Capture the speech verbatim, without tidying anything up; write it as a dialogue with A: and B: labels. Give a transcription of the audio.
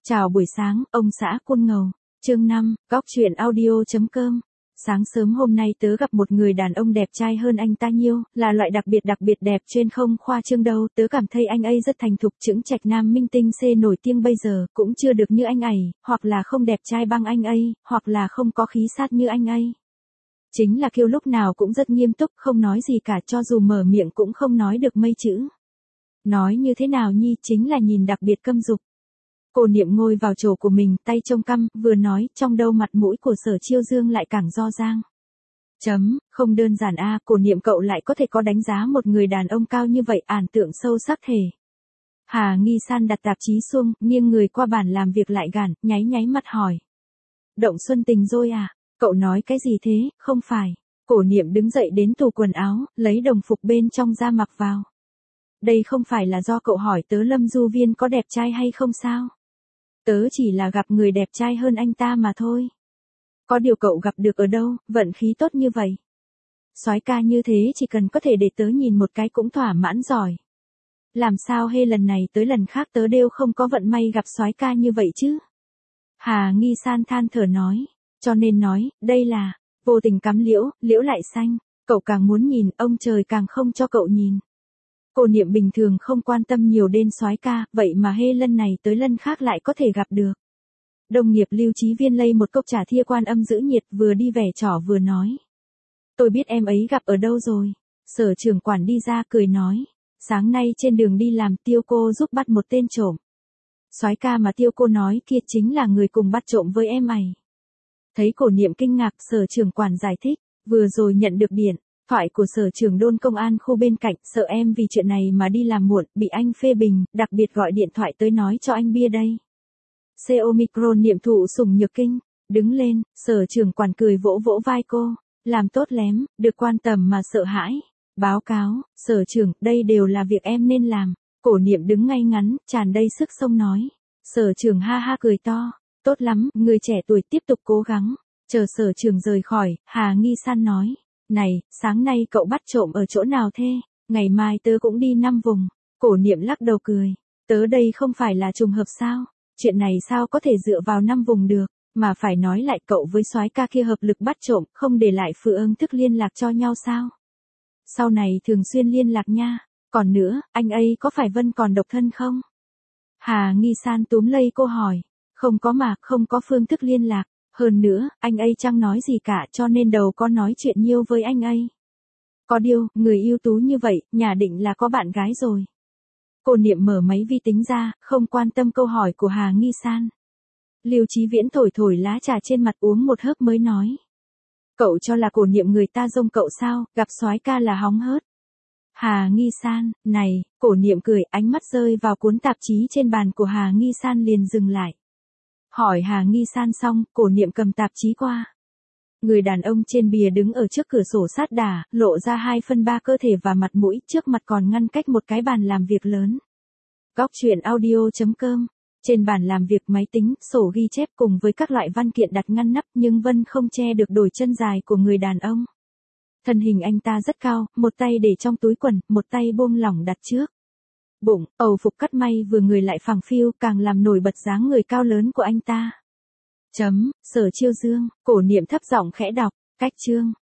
A: Chào buổi sáng, ông xã Côn Ngầu. Chương năm, góc truyện audio.com. Sáng sớm hôm nay tớ gặp một người đàn ông đẹp trai hơn anh ta nhiều, là loại đặc biệt đặc biệt đẹp trên không khoa trương đâu. Tớ cảm thấy anh ấy rất thành thục, chững chạch, nam minh tinh C nổi tiếng bây giờ, cũng chưa được như anh ấy, hoặc là không đẹp trai bằng anh ấy, hoặc là không có khí sát như anh ấy. Chính là kiểu lúc nào cũng rất nghiêm túc, không nói gì cả, cho dù mở miệng cũng không nói được mấy chữ. Nói như thế nào nhi, chính là nhìn đặc biệt câm dục. Cổ Niệm ngồi vào chỗ của mình, tay trông căm, vừa nói, trong đâu mặt mũi của Sở Chiêu Dương lại càng do dang. Chấm, không đơn giản a, Cổ Niệm cậu lại có thể có đánh giá một người đàn ông cao như vậy, ản tượng sâu sắc thể. Hà Nghi San đặt tạp chí xuống, nghiêng người qua bàn làm việc lại gàn, nháy nháy mắt hỏi. Động xuân tình rồi à? Cậu nói cái gì thế, không phải. Cổ Niệm đứng dậy đến tủ quần áo, lấy đồng phục bên trong ra mặc vào. Đây không phải là do cậu hỏi tớ Lâm Du Viên có đẹp trai hay không sao? Tớ chỉ là gặp người đẹp trai hơn anh ta mà thôi. Có điều cậu gặp được ở đâu, vận khí tốt như vậy. Soái ca như thế chỉ cần có thể để tớ nhìn một cái cũng thỏa mãn rồi. Làm sao hê lần này tới lần khác tớ đều không có vận may gặp soái ca như vậy chứ? Hà Nghi San than thở nói, cho nên nói, đây là, vô tình cắm liễu, liễu lại xanh, cậu càng muốn nhìn, ông trời càng không cho cậu nhìn. Cổ Niệm bình thường không quan tâm nhiều đến soái ca, vậy mà hê lần này tới lần khác lại có thể gặp được. Đồng nghiệp Lưu Chí Viên lây một cốc trà thia Quan Âm giữ nhiệt, vừa đi vẻ trò vừa nói. Tôi biết em ấy gặp ở đâu rồi. Sở trưởng quản đi ra cười nói. Sáng nay trên đường đi làm Tiêu cô giúp bắt một tên trộm. Soái ca mà Tiêu cô nói kia chính là người cùng bắt trộm với em mày. Thấy Cổ Niệm kinh ngạc, sở trưởng quản giải thích. Vừa rồi nhận được điện thoại của sở trưởng đôn công an khu bên cạnh, sợ em vì chuyện này mà đi làm muộn, bị anh phê bình, đặc biệt gọi điện thoại tới nói cho anh bia đây. C Omicron Niệm thụ sủng nhược kinh, đứng lên, sở trưởng quản cười vỗ vỗ vai cô, làm tốt lém, được quan tâm mà sợ hãi. Báo cáo, sở trưởng, đây đều là việc em nên làm. Cổ Niệm đứng ngay ngắn, tràn đầy sức sống nói. Sở trưởng ha ha cười to, tốt lắm, người trẻ tuổi tiếp tục cố gắng. Chờ sở trưởng rời khỏi, Hà Nghi San nói. Này, sáng nay cậu bắt trộm ở chỗ nào thế? Ngày mai tớ cũng đi năm vùng. Cổ Niệm lắc đầu cười. Tớ đây không phải là trùng hợp sao? Chuyện này sao có thể dựa vào năm vùng được? Mà phải nói lại cậu với soái ca kia hợp lực bắt trộm, không để lại phương thức liên lạc cho nhau sao? Sau này thường xuyên liên lạc nha. Còn nữa, anh ấy có phải Vân còn độc thân không? Hà Nghi San túm lấy cô hỏi. Không có mà, không có phương thức liên lạc. Hơn nữa, anh ấy chẳng nói gì cả, cho nên đầu có nói chuyện nhiều với anh ấy. Có điều, người ưu tú như vậy, nhà định là có bạn gái rồi. Cổ Niệm mở máy vi tính ra, không quan tâm câu hỏi của Hà Nghi San. Lưu Chí Viễn thổi thổi lá trà trên mặt uống một hớp mới nói. Cậu cho là Cổ Niệm người ta dông cậu sao, gặp soái ca là hóng hớt. Hà Nghi San, này, Cổ Niệm cười, ánh mắt rơi vào cuốn tạp chí trên bàn của Hà Nghi San liền dừng lại. Hỏi Hà Nghi San xong, Cổ Niệm cầm tạp chí qua. Người đàn ông trên bìa đứng ở trước cửa sổ sát đà, lộ ra hai phân ba cơ thể và mặt mũi, trước mặt còn ngăn cách một cái bàn làm việc lớn. Góc truyện audio.com. Trên bàn làm việc máy tính, sổ ghi chép cùng với các loại văn kiện đặt ngăn nắp, nhưng vẫn không che được đôi chân dài của người đàn ông. Thân hình anh ta rất cao, một tay để trong túi quần, một tay buông lỏng đặt trước bụng, âu phục cắt may vừa người lại phẳng phiu, càng làm nổi bật dáng người cao lớn của anh ta. Chấm, Sở Chiêu Dương, Cổ Niệm thấp giọng khẽ đọc, cách chương.